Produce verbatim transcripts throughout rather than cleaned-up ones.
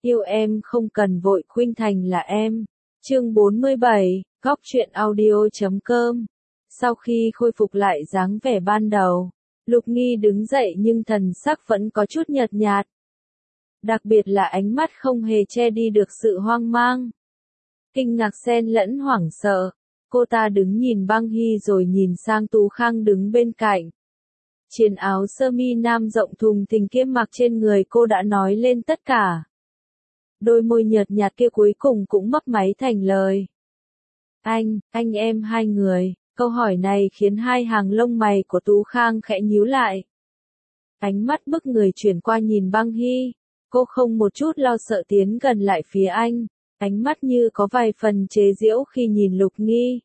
Yêu em không cần vội khuynh thành là em. Chương bốn mươi bảy, góc truyện audio chấm com. Sau khi khôi phục lại dáng vẻ ban đầu, Lục Nghi đứng dậy nhưng thần sắc vẫn có chút nhợt nhạt. Đặc biệt là ánh mắt không hề che đi được sự hoang mang. Kinh ngạc xen lẫn hoảng sợ, cô ta đứng nhìn Băng Hy rồi nhìn sang Tú Khang đứng bên cạnh. Chiếc áo sơ mi nam rộng thùng thình kia mặc trên người cô đã nói lên tất cả. Đôi môi nhợt nhạt kia cuối cùng cũng mấp máy thành lời. Anh, anh em hai người, câu hỏi này khiến hai hàng lông mày của Tú Khang khẽ nhíu lại. Ánh mắt bức người chuyển qua nhìn Băng Hy, cô không một chút lo sợ tiến gần lại phía anh, ánh mắt như có vài phần chế giễu khi nhìn Lục Nghi.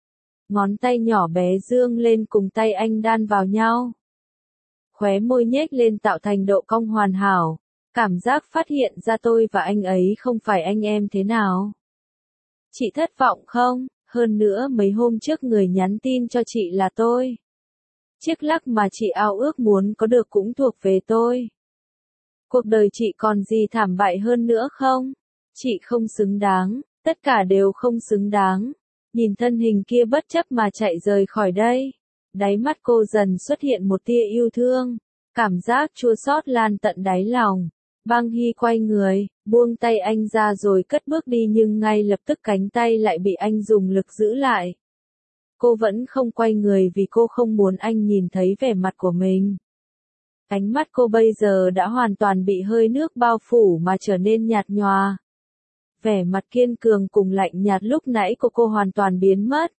Ngón tay nhỏ bé dương lên cùng tay anh đan vào nhau. Khóe môi nhếch lên tạo thành độ cong hoàn hảo. Cảm giác phát hiện ra tôi và anh ấy không phải anh em thế nào. Chị thất vọng không? Hơn nữa mấy hôm trước người nhắn tin cho chị là tôi. Chiếc lắc mà chị ao ước muốn có được cũng thuộc về tôi. Cuộc đời chị còn gì thảm bại hơn nữa không? Chị không xứng đáng, tất cả đều không xứng đáng. Nhìn thân hình kia bất chấp mà chạy rời khỏi đây. Đáy mắt cô dần xuất hiện một tia yêu thương. Cảm giác chua xót lan tận đáy lòng. Băng Hy quay người, buông tay anh ra rồi cất bước đi nhưng ngay lập tức cánh tay lại bị anh dùng lực giữ lại. Cô vẫn không quay người vì cô không muốn anh nhìn thấy vẻ mặt của mình. Ánh mắt cô bây giờ đã hoàn toàn bị hơi nước bao phủ mà trở nên nhạt nhòa. Vẻ mặt kiên cường cùng lạnh nhạt lúc nãy của cô hoàn toàn biến mất.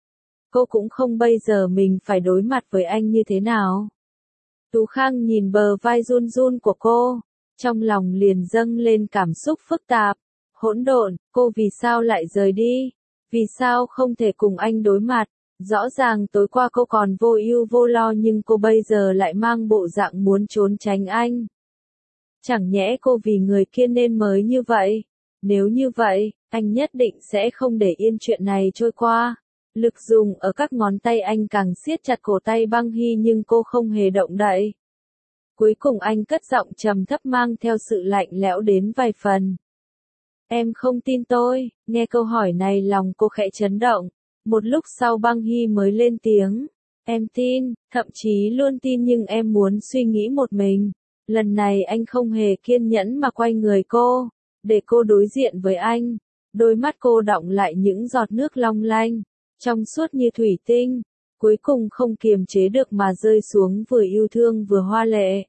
Cô cũng không bây giờ mình phải đối mặt với anh như thế nào. Tú Khang nhìn bờ vai run run của cô. Trong lòng liền dâng lên cảm xúc phức tạp, hỗn độn, cô vì sao lại rời đi? Vì sao không thể cùng anh đối mặt? Rõ ràng tối qua cô còn vô ưu vô lo nhưng cô bây giờ lại mang bộ dạng muốn trốn tránh anh. Chẳng nhẽ cô vì người kia nên mới như vậy? Nếu như vậy, anh nhất định sẽ không để yên chuyện này trôi qua. Lực dùng ở các ngón tay anh càng siết chặt cổ tay Băng Hy nhưng cô không hề động đậy. Cuối cùng anh cất giọng trầm thấp mang theo sự lạnh lẽo đến vài phần. Em không tin tôi, nghe câu hỏi này lòng cô khẽ chấn động. Một lúc sau Băng Hy mới lên tiếng. Em tin, thậm chí luôn tin nhưng em muốn suy nghĩ một mình. Lần này anh không hề kiên nhẫn mà quay người cô, để cô đối diện với anh. Đôi mắt cô đọng lại những giọt nước long lanh, trong suốt như thủy tinh. Cuối cùng không kiềm chế được mà rơi xuống vừa yêu thương vừa hoa lệ.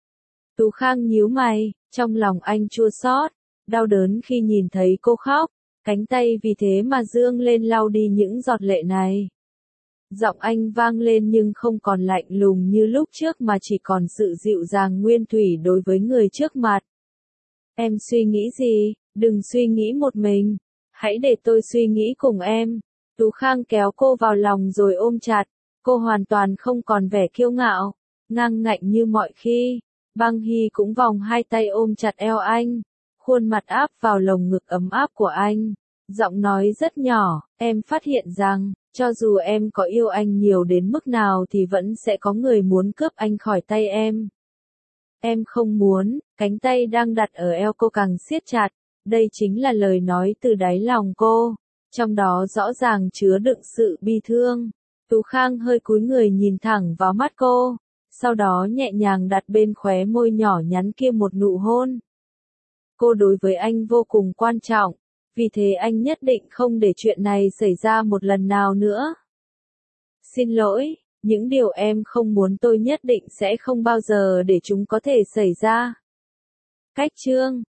Tú Khang nhíu mày, trong lòng anh chua xót, đau đớn khi nhìn thấy cô khóc, cánh tay vì thế mà dương lên lau đi những giọt lệ này. Giọng anh vang lên nhưng không còn lạnh lùng như lúc trước mà chỉ còn sự dịu dàng nguyên thủy đối với người trước mặt. Em suy nghĩ gì? Đừng suy nghĩ một mình, hãy để tôi suy nghĩ cùng em. Tú Khang kéo cô vào lòng rồi ôm chặt, cô hoàn toàn không còn vẻ kiêu ngạo, ngang ngạnh như mọi khi. Băng Hy cũng vòng hai tay ôm chặt eo anh, khuôn mặt áp vào lồng ngực ấm áp của anh, giọng nói rất nhỏ, em phát hiện rằng, cho dù em có yêu anh nhiều đến mức nào thì vẫn sẽ có người muốn cướp anh khỏi tay em. Em không muốn, cánh tay đang đặt ở eo cô càng siết chặt, đây chính là lời nói từ đáy lòng cô, trong đó rõ ràng chứa đựng sự bi thương. Tú Khang hơi cúi người nhìn thẳng vào mắt cô. Sau đó nhẹ nhàng đặt bên khóe môi nhỏ nhắn kia một nụ hôn. Cô đối với anh vô cùng quan trọng, vì thế anh nhất định không để chuyện này xảy ra một lần nào nữa. Xin lỗi, những điều em không muốn tôi nhất định sẽ không bao giờ để chúng có thể xảy ra. Cách chương